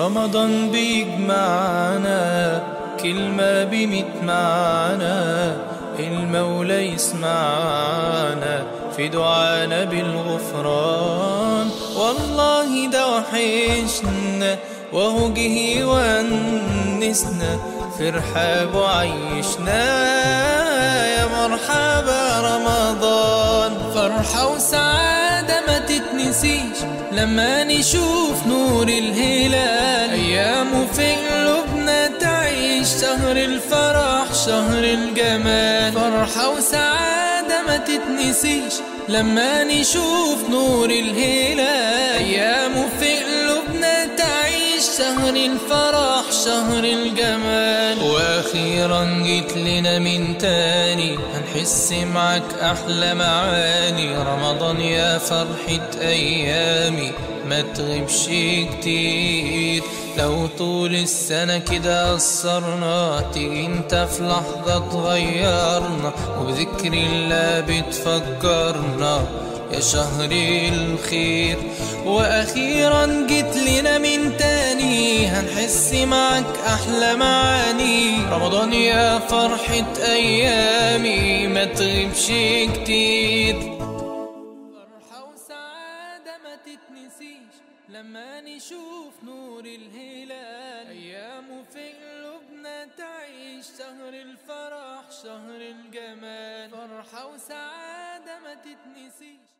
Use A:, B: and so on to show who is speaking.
A: رمضان بيجمعنا كلمة بميت معنى، المولى يسمعنا في دعانا بالغفران. والله ده وحشنا وهو جه ونسنا في رحاب وعيشنا. يا مرحبا رمضان، فرحة وسعادة ما تتنسيش لما نشوف نور الهلال. أيامه في قلوبنا تعيش، شهر الفرح شهر الجمال. فرحة وسعادة ما تتنسيش لما نشوف نور الهلال. أيامه في قلوبنا تعيش، شهر الفرح شهر الجمال. وأخيرا جيت لنا من تاني، هنحس معك أحلى معاني. رمضان يا فرحة أيامي ما تغيبش كتير. لو طول السنة كده قصرنا، تيجي انت في لحظة تغيرنا، وبذكر الله بتفكرنا يا شهر الخير. وأخيرا جيت لنا من تاني، هنحس معك أحلى معاني. رمضان يا فرحة أيامي ما تغيبش كتير. فرحة وسعادة ما تتنسيش لما نشوف نور الهلال. أيامه في قلوبنا تعيش، شهر الفرح شهر الجمال. فرحة وسعادة ما تتنسيش.